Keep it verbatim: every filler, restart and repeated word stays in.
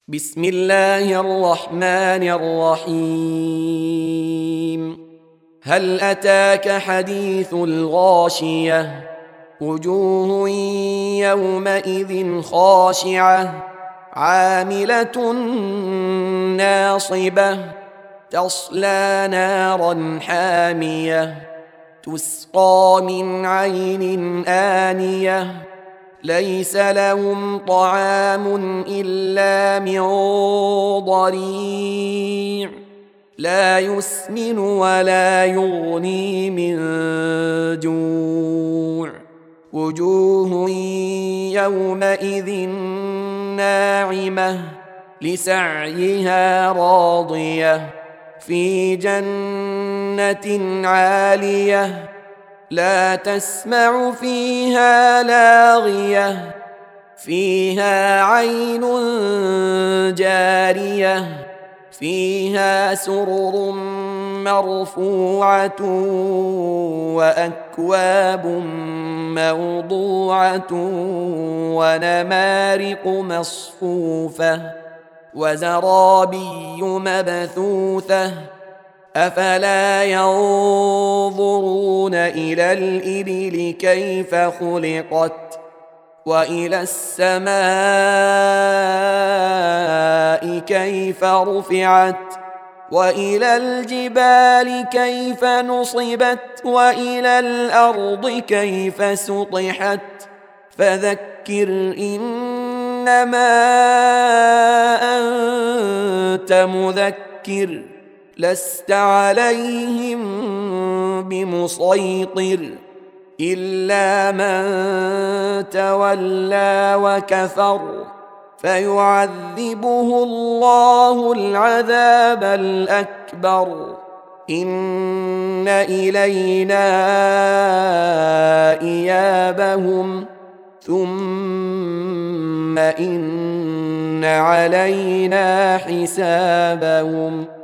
بسم الله الرحمن الرحيم. هل أتاك حديث الغاشية؟ وجوه يومئذ خاشعة عاملة ناصبة تصلى نارا حامية تسقى من عين آنية ليس لهم طعام إلا من ضريع لا يسمن ولا يغني من جوع. وجوه يومئذ ناعمة لسعيها راضية في جنة عالية لا تسمع فيها لاغية فيها عين جارية فيها سرر مرفوعة وأكواب موضوعة ونمارق مصفوفة وزرابي مبثوثة أفلا ينظرون إلى الإبل كيف خلقت وإلى السماء كيف رفعت وإلى الجبال كيف نصبت وإلى الأرض كيف سطحت فذكر إنما أنت مذكر لست عليهم بمسيطر إلا من تولى وكفر فيعذبه الله العذاب الأكبر إن إلينا إيابهم ثم إن علينا حسابهم.